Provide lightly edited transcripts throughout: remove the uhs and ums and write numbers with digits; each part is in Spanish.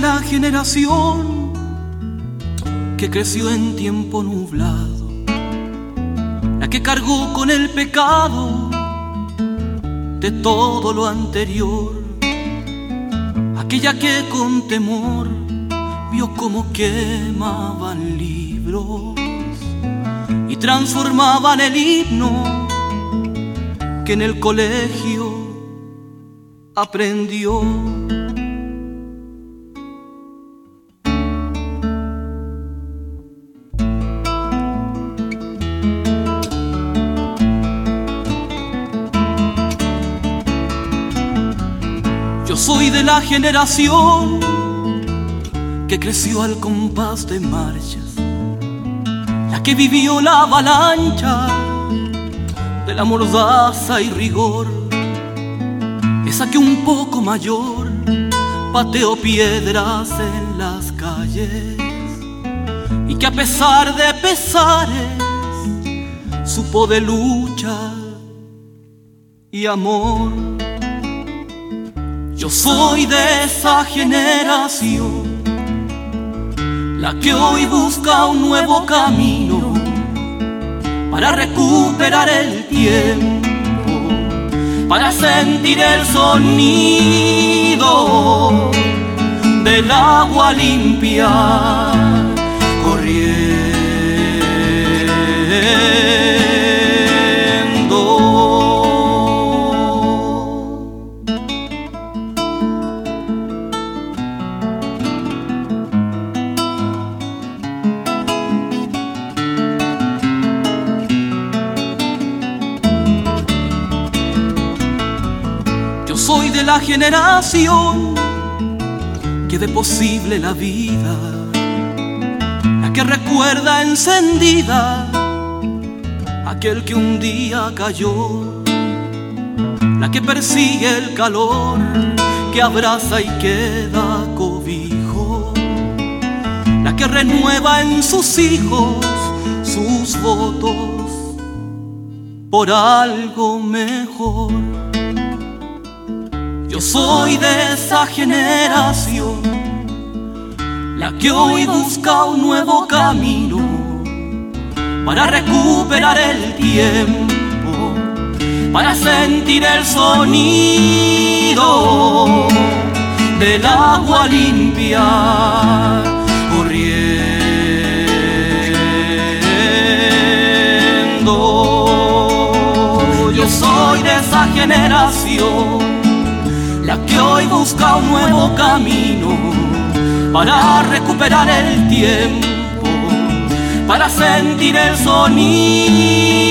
la generación que creció en tiempo nublado, la que cargó con el pecado de todo lo anterior, aquella que con temor vio cómo quemaban libros y transformaban el himno que en el colegio aprendió. Yo soy de la generación que creció al compás de marchas, la que vivió la avalancha de la mordaza y rigor, esa que un poco mayor pateó piedras en las calles y que a pesar de pesares supo de lucha y amor. Yo soy de esa generación, la que hoy busca un nuevo camino para recuperar el tiempo, para sentir el sonido del agua limpia corriendo. Yo soy de la generación que ve posible la vida, la que recuerda encendida aquel que un día cayó, la que persigue el calor, que abraza y que da cobijo, la que renueva en sus hijos sus votos por algo mejor. Yo soy de esa generación, la que hoy busca un nuevo camino para recuperar el tiempo, para sentir el sonido del agua limpia corriendo. Yo soy de esa generación, la que hoy busca un nuevo camino para recuperar el tiempo, para sentir el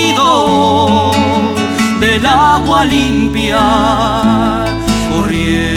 sonido del agua limpia corriendo.